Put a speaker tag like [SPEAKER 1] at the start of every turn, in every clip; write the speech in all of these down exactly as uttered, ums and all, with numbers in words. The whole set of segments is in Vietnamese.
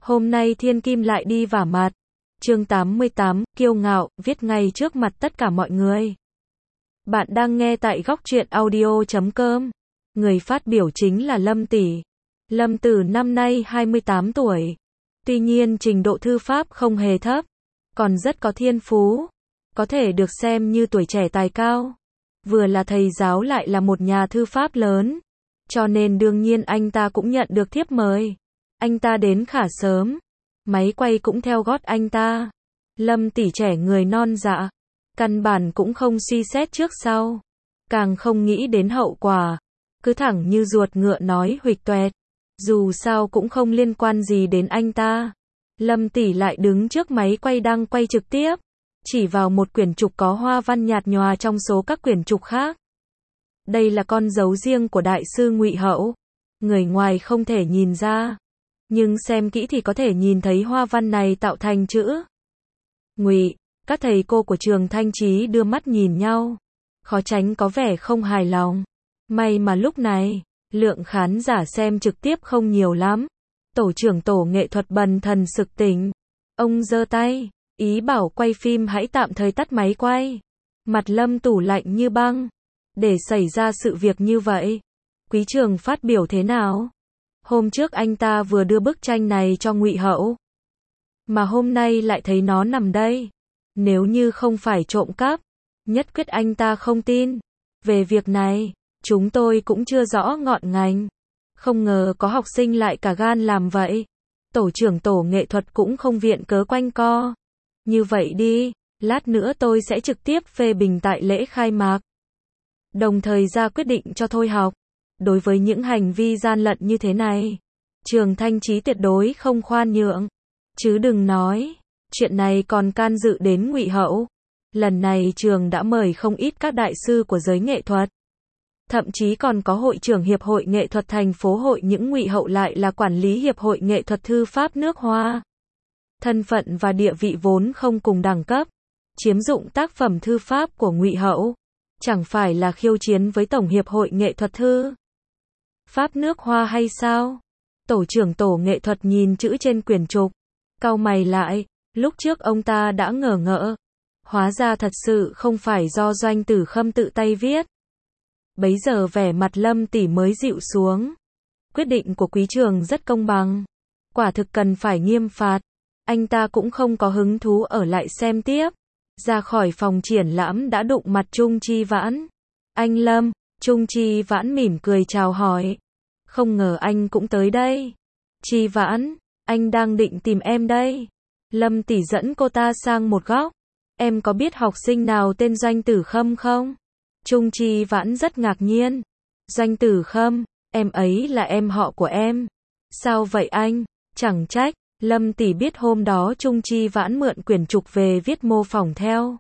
[SPEAKER 1] Hôm nay thiên kim lại đi vả mặt. Chương tám mươi tám, kiêu ngạo, viết ngay trước mặt tất cả mọi người. Bạn đang nghe tại góc truyện audio chấm com. Người phát biểu chính là Lâm Tỷ. Lâm Tử năm nay hai mươi tám tuổi. Tuy nhiên trình độ thư pháp không hề thấp, còn rất có thiên phú, có thể được xem như tuổi trẻ tài cao. Vừa là thầy giáo lại là một nhà thư pháp lớn, cho nên đương nhiên anh ta cũng nhận được thiếp mời. Anh ta đến khá sớm, máy quay cũng theo gót anh ta. Lâm Tỷ trẻ người non dạ, căn bản cũng không suy xét trước sau, càng không nghĩ đến hậu quả, cứ thẳng như ruột ngựa nói huỵch toẹt. Dù sao cũng không liên quan gì đến anh ta. Lâm Tỷ lại đứng trước máy quay đang quay trực tiếp, chỉ vào một quyển trục có hoa văn nhạt nhòa trong số các quyển trục khác. Đây là con dấu riêng của đại sư Ngụy Hậu. Người ngoài không thể nhìn ra, nhưng xem kỹ thì có thể nhìn thấy hoa văn này tạo thành chữ Ngụy. Các thầy cô của trường Thanh Chí đưa mắt nhìn nhau, khó tránh có vẻ không hài lòng. May mà lúc này, lượng khán giả xem trực tiếp không nhiều lắm. Tổ trưởng tổ nghệ thuật bần thần sực tỉnh. Ông giơ tay, ý bảo quay phim hãy tạm thời tắt máy quay. Mặt Lâm tủ lạnh như băng. Để xảy ra sự việc như vậy, Quý Trường phát biểu thế nào? Hôm trước anh ta vừa đưa bức tranh này cho Ngụy Hậu, mà hôm nay lại thấy nó nằm đây. Nếu như không phải trộm cắp, nhất quyết anh ta không tin. Về việc này, chúng tôi cũng chưa rõ ngọn ngành. Không ngờ có học sinh lại cả gan làm vậy. Tổ trưởng tổ nghệ thuật cũng không viện cớ quanh co. Như vậy đi, lát nữa tôi sẽ trực tiếp phê bình tại lễ khai mạc, đồng thời ra quyết định cho thôi học. Đối với những hành vi gian lận như thế này, trường Thanh Chí tuyệt đối không khoan nhượng. Chứ đừng nói, chuyện này còn can dự đến Ngụy Hậu. Lần này trường đã mời không ít các đại sư của giới nghệ thuật. Thậm chí còn có hội trưởng Hiệp hội Nghệ thuật thành phố hội những Ngụy Hậu lại là quản lý Hiệp hội Nghệ thuật thư pháp nước Hoa. Thân phận và địa vị vốn không cùng đẳng cấp. Chiếm dụng tác phẩm thư pháp của Ngụy Hậu, chẳng phải là khiêu chiến với Tổng Hiệp hội Nghệ thuật thư pháp nước Hoa hay sao? Tổ trưởng tổ nghệ thuật nhìn chữ trên quyển trục, cau mày lại. Lúc trước ông ta đã ngờ ngợ, hóa ra thật sự không phải do Doanh Tử Khâm tự tay viết. Bấy giờ vẻ mặt Lâm Tỷ mới dịu xuống. Quyết định của Quý Trường rất công bằng, quả thực cần phải nghiêm phạt. Anh ta cũng không có hứng thú ở lại xem tiếp. Ra khỏi phòng triển lãm đã đụng mặt Trung Chi Vãn. Anh Lâm. Trung Chi Vãn mỉm cười chào hỏi. Không ngờ anh cũng tới đây. Chi Vãn, anh đang định tìm em đây. Lâm Tỷ dẫn cô ta sang một góc. Em có biết học sinh nào tên Doanh Tử Khâm không? Trung Chi Vãn rất ngạc nhiên. Doanh Tử Khâm, em ấy là em họ của em. Sao vậy anh? Chẳng trách. Lâm Tỷ biết hôm đó Trung Chi Vãn mượn quyển trục về viết mô phỏng theo.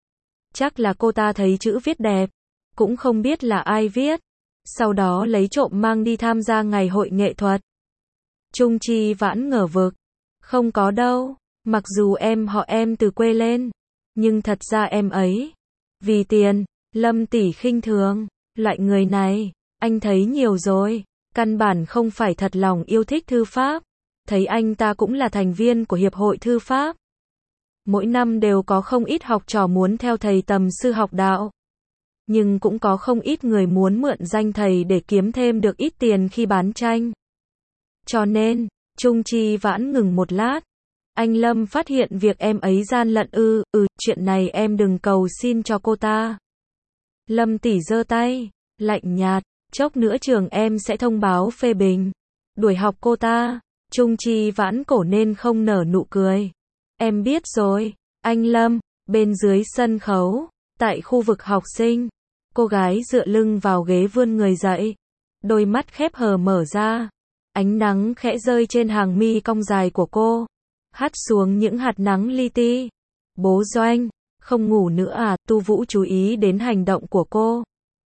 [SPEAKER 1] Chắc là cô ta thấy chữ viết đẹp, cũng không biết là ai viết. Sau đó lấy trộm mang đi tham gia ngày hội nghệ thuật. Trung Chi Vãn ngờ vực. Không có đâu, mặc dù em họ em từ quê lên, nhưng thật ra em ấy vì tiền. Lâm Tỷ khinh thường. Loại người này, anh thấy nhiều rồi, căn bản không phải thật lòng yêu thích thư pháp. Thấy anh ta cũng là thành viên của Hiệp hội Thư pháp. Mỗi năm đều có không ít học trò muốn theo thầy tầm sư học đạo. Nhưng cũng có không ít người muốn mượn danh thầy để kiếm thêm được ít tiền khi bán tranh. Cho nên, Trung Chi Vãn ngừng một lát. Anh Lâm phát hiện việc em ấy gian lận ư, ừ, chuyện này em đừng cầu xin cho cô ta. Lâm Tỷ giơ tay, lạnh nhạt, chốc nữa trường em sẽ thông báo phê bình, đuổi học cô ta. Trung Chi Vãn cổ nên không nở nụ cười. Em biết rồi, anh Lâm. Bên dưới sân khấu, tại khu vực học sinh, cô gái dựa lưng vào ghế vươn người dậy, đôi mắt khép hờ mở ra. Ánh nắng khẽ rơi trên hàng mi cong dài của cô, hắt xuống những hạt nắng li ti. Bố Doanh, không ngủ nữa à? Tu Vũ chú ý đến hành động của cô.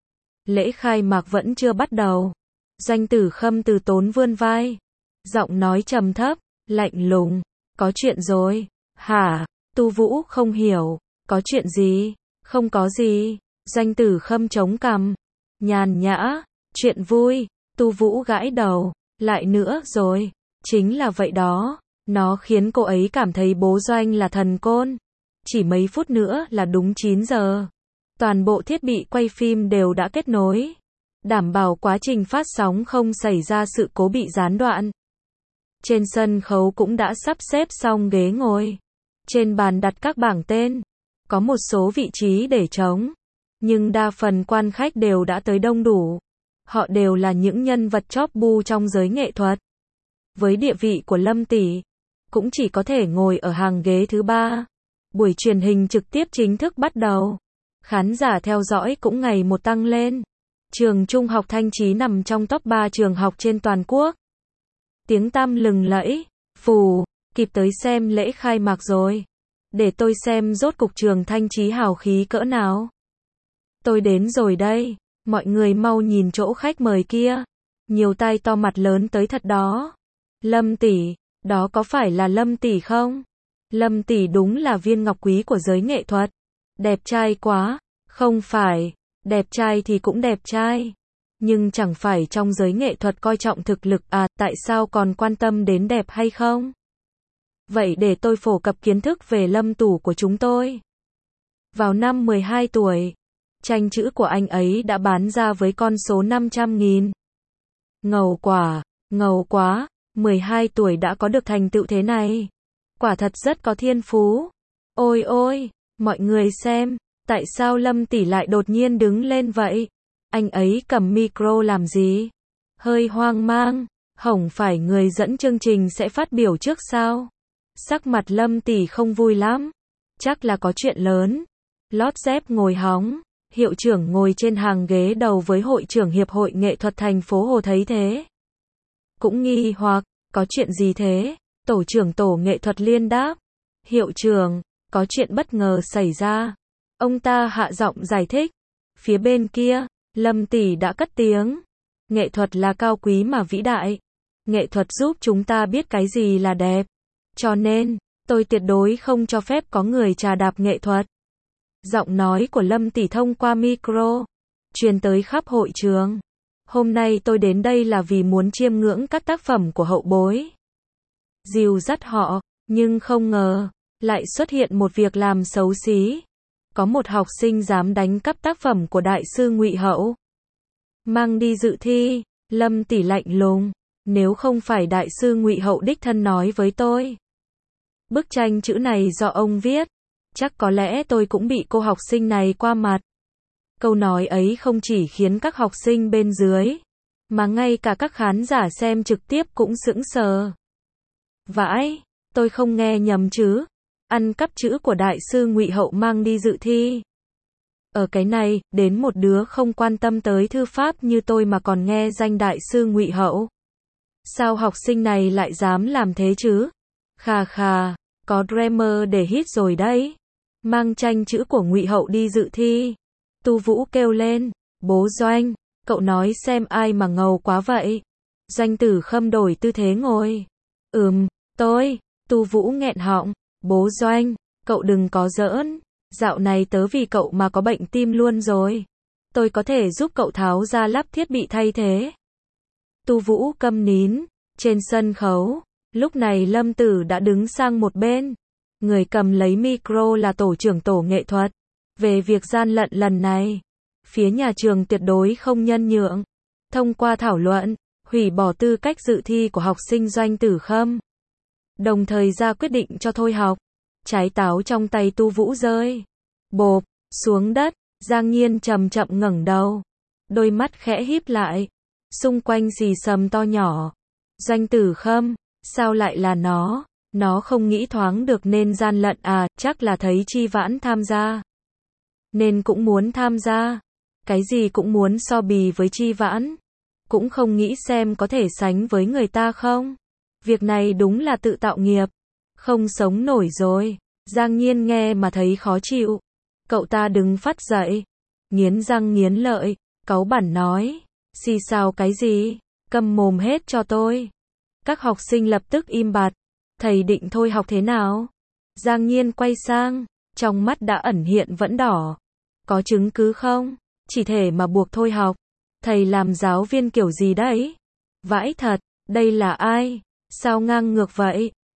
[SPEAKER 1] Lễ khai mạc vẫn chưa bắt đầu. Doanh Tử Khâm từ tốn vươn vai, giọng nói trầm thấp, lạnh lùng. Có chuyện rồi. Hả? Tu Vũ không hiểu. Có chuyện gì? Không có gì. Doanh Tử Khâm chống cằm, nhàn nhã. Chuyện vui. Tu Vũ gãi đầu. Lại nữa rồi. Chính là vậy đó. Nó khiến cô ấy cảm thấy bố Doanh là thần côn. Chỉ mấy phút nữa là đúng chín giờ. Toàn bộ thiết bị quay phim đều đã kết nối, đảm bảo quá trình phát sóng không xảy ra sự cố bị gián đoạn. Trên sân khấu cũng đã sắp xếp xong ghế ngồi. Trên bàn đặt các bảng tên. Có một số vị trí để trống. Nhưng đa phần quan khách đều đã tới đông đủ. Họ đều là những nhân vật chóp bu trong giới nghệ thuật. Với địa vị của Lâm tỷ, cũng chỉ có thể ngồi ở hàng ghế thứ ba. Buổi truyền hình trực tiếp chính thức bắt đầu. Khán giả theo dõi cũng ngày một tăng lên. Trường Trung học Thanh Chí nằm trong top ba trường học trên toàn quốc. Tiếng tăm lừng lẫy, phù, kịp tới xem lễ khai mạc rồi. Để tôi xem rốt cục trường Thanh Chí hào khí cỡ nào. Tôi đến rồi đây, mọi người mau nhìn chỗ khách mời kia. Nhiều tai to mặt lớn tới thật đó. Lâm tỷ, đó có phải là Lâm tỷ không? Lâm tỷ đúng là viên ngọc quý của giới nghệ thuật. Đẹp trai quá, không phải, đẹp trai thì cũng đẹp trai. Nhưng chẳng phải trong giới nghệ thuật coi trọng thực lực à, tại sao còn quan tâm đến đẹp hay không? Vậy để tôi phổ cập kiến thức về Lâm Tủ của chúng tôi. Vào năm mười hai tuổi, tranh chữ của anh ấy đã bán ra với con số năm trăm nghìn. Ngầu quả, ngầu quá, mười hai tuổi đã có được thành tựu thế này. Quả thật rất có thiên phú. Ôi ôi, mọi người xem, tại sao Lâm tỷ lại đột nhiên đứng lên vậy? Anh ấy cầm micro làm gì? Hơi hoang mang, hổng phải người dẫn chương trình sẽ phát biểu trước sao? Sắc mặt Lâm tỷ không vui lắm. Chắc là có chuyện lớn. Lót dép ngồi hóng, hiệu trưởng ngồi trên hàng ghế đầu với hội trưởng Hiệp hội Nghệ thuật thành phố Hồ thấy thế. Cũng nghi hoặc, có chuyện gì thế? Tổ trưởng tổ nghệ thuật liên đáp. Hiệu trưởng, có chuyện bất ngờ xảy ra. Ông ta hạ giọng giải thích. Phía bên kia, Lâm tỷ đã cất tiếng. Nghệ thuật là cao quý mà vĩ đại. Nghệ thuật giúp chúng ta biết cái gì là đẹp. Cho nên, tôi tuyệt đối không cho phép có người trà đạp nghệ thuật. Giọng nói của Lâm tỷ thông qua micro, truyền tới khắp hội trường. Hôm nay tôi đến đây là vì muốn chiêm ngưỡng các tác phẩm của hậu bối. Dìu dắt họ, nhưng không ngờ, lại xuất hiện một việc làm xấu xí. Có một học sinh dám đánh cắp tác phẩm của đại sư Ngụy Hậu. Mang đi dự thi, Lâm tỷ lạnh lùng. Nếu không phải đại sư Ngụy Hậu đích thân nói với tôi. Bức tranh chữ này do ông viết. Chắc có lẽ tôi cũng bị cô học sinh này qua mặt. Câu nói ấy không chỉ khiến các học sinh bên dưới, mà ngay cả các khán giả xem trực tiếp cũng sững sờ. Vãi, tôi không nghe nhầm chứ? Ăn cắp chữ của đại sư Ngụy Hậu mang đi dự thi. Ở cái này, đến một đứa không quan tâm tới thư pháp như tôi mà còn nghe danh đại sư Ngụy Hậu. Sao học sinh này lại dám làm thế chứ? Khà khà, có dreamer để hit rồi đấy. Mang tranh chữ của Ngụy Hậu đi dự thi. Tu Vũ kêu lên, bố Doanh, cậu nói xem ai mà ngầu quá vậy. Doanh Tử Khâm đổi tư thế ngồi. Ừm, tôi, Tu Vũ nghẹn họng, bố Doanh, cậu đừng có giỡn. Dạo này tớ vì cậu mà có bệnh tim luôn rồi. Tôi có thể giúp cậu tháo ra lắp thiết bị thay thế. Tu Vũ câm nín. Trên sân khấu, lúc này Lâm Tử đã đứng sang một bên. Người cầm lấy micro là tổ trưởng tổ nghệ thuật. Về việc gian lận lần này, phía nhà trường tuyệt đối không nhân nhượng. Thông qua thảo luận, hủy bỏ tư cách dự thi của học sinh Doanh Tử Khâm. Đồng thời ra quyết định cho thôi học. Trái táo trong tay Tu Vũ rơi. Bộp, xuống đất, Giang Nhiên chậm chậm ngẩng đầu. Đôi mắt khẽ híp lại. Xung quanh xì xầm to nhỏ. Doanh Tử Khâm, sao lại là nó? Nó không nghĩ thoáng được nên gian lận à, chắc là thấy Chi Vãn tham gia. Nên cũng muốn tham gia. Cái gì cũng muốn so bì với Chi Vãn. Cũng không nghĩ xem có thể sánh với người ta không. Việc này đúng là tự tạo nghiệp. Không sống nổi rồi. Giang Nhiên nghe mà thấy khó chịu. Cậu ta đứng phát dậy. Nghiến răng nghiến lợi. Cáu bẳn nói. Xì xào cái gì? Câm mồm hết cho tôi. Các học sinh lập tức im bặt. Thầy định thôi học thế nào? Giang Nhiên quay sang. Trong mắt đã ẩn hiện vẫn đỏ. Có chứng cứ không? Chỉ thể mà buộc thôi học. Thầy làm giáo viên kiểu gì đấy? Vãi thật, đây là ai? Sao ngang ngược vậy?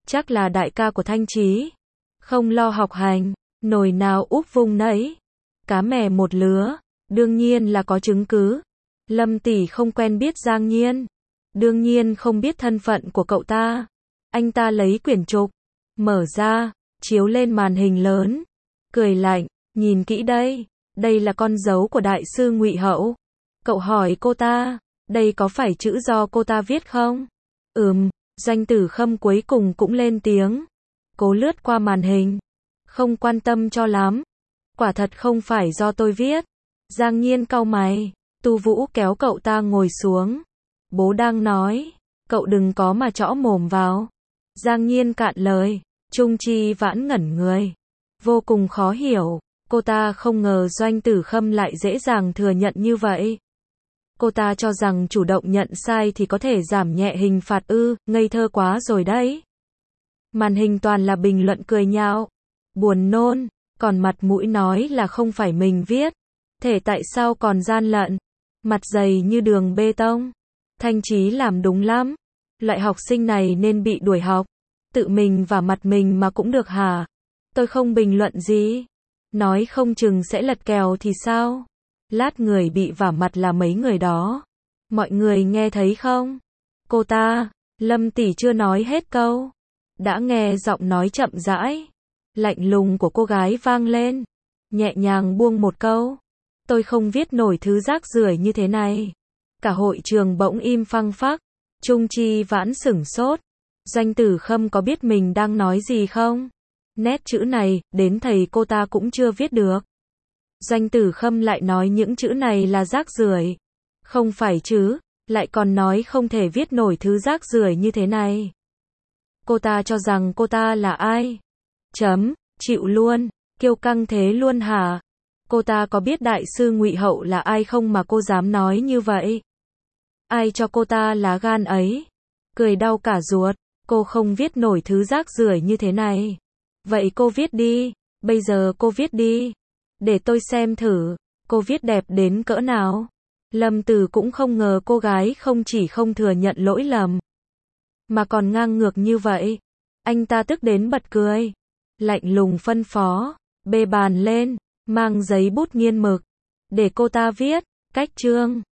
[SPEAKER 1] chắc là đại ca của Thanh Chí. Không lo học hành, nồi nào úp vung nấy. Cá mè một lứa, đương nhiên là có chứng cứ. Lâm tỷ không quen biết Giang Nhiên, đương nhiên không biết thân phận của cậu ta. Anh ta lấy quyển trục, mở ra, chiếu lên màn hình lớn, cười lạnh, nhìn kỹ đây, đây là con dấu của đại sư Ngụy Hậu. Cậu hỏi cô ta, đây có phải chữ do cô ta viết không? Ừm, Doanh Tử Khâm cuối cùng cũng lên tiếng, cố lướt qua màn hình, không quan tâm cho lắm. Quả thật không phải do tôi viết. Giang Nhiên cau mày, Tu Vũ kéo cậu ta ngồi xuống. Bố đang nói, cậu đừng có mà chõ mồm vào. Giang Nhiên cạn lời, Trung Chi Vãn ngẩn người, vô cùng khó hiểu, cô ta không ngờ Doanh Tử Khâm lại dễ dàng thừa nhận như vậy. Cô ta cho rằng chủ động nhận sai thì có thể giảm nhẹ hình phạt ư, ngây thơ quá rồi đấy. Màn hình toàn là bình luận cười nhạo, buồn nôn, còn mặt mũi nói là không phải mình viết. Thể tại sao còn gian lận, mặt dày như đường bê tông. Thanh Chí làm đúng lắm, loại học sinh này nên bị đuổi học. Tự mình và mặt mình mà cũng được hả? Tôi không bình luận gì. Nói không chừng sẽ lật kèo thì sao? Lát người bị vả mặt là mấy người đó. Mọi người nghe thấy không? Cô ta, Lâm tỷ chưa nói hết câu. Đã nghe giọng nói chậm rãi, lạnh lùng của cô gái vang lên. Nhẹ nhàng buông một câu. Tôi không viết nổi thứ rác rưởi như thế này. Cả hội trường bỗng im phăng phắc. Trung Chi Vãn sửng sốt. Doanh Tử Khâm có biết mình đang nói gì không? Nét chữ này, đến thầy cô ta cũng chưa viết được. Doanh Tử Khâm lại nói những chữ này là rác rưởi. Không phải chứ, lại còn nói không thể viết nổi thứ rác rưởi như thế này. Cô ta cho rằng cô ta là ai? Chấm, chịu luôn, kiêu căng thế luôn hả? Cô ta có biết đại sư Ngụy Hậu là ai không mà cô dám nói như vậy? Ai cho cô ta lá gan ấy? Cười đau cả ruột, cô không viết nổi thứ rác rưởi như thế này. Vậy cô viết đi, bây giờ cô viết đi. Để tôi xem thử, cô viết đẹp đến cỡ nào. Lâm Từ cũng không ngờ cô gái không chỉ không thừa nhận lỗi lầm, mà còn ngang ngược như vậy. Anh ta tức đến bật cười. Lạnh lùng phân phó, bê bàn lên, mang giấy bút nghiên mực. Để cô ta viết, cách chương.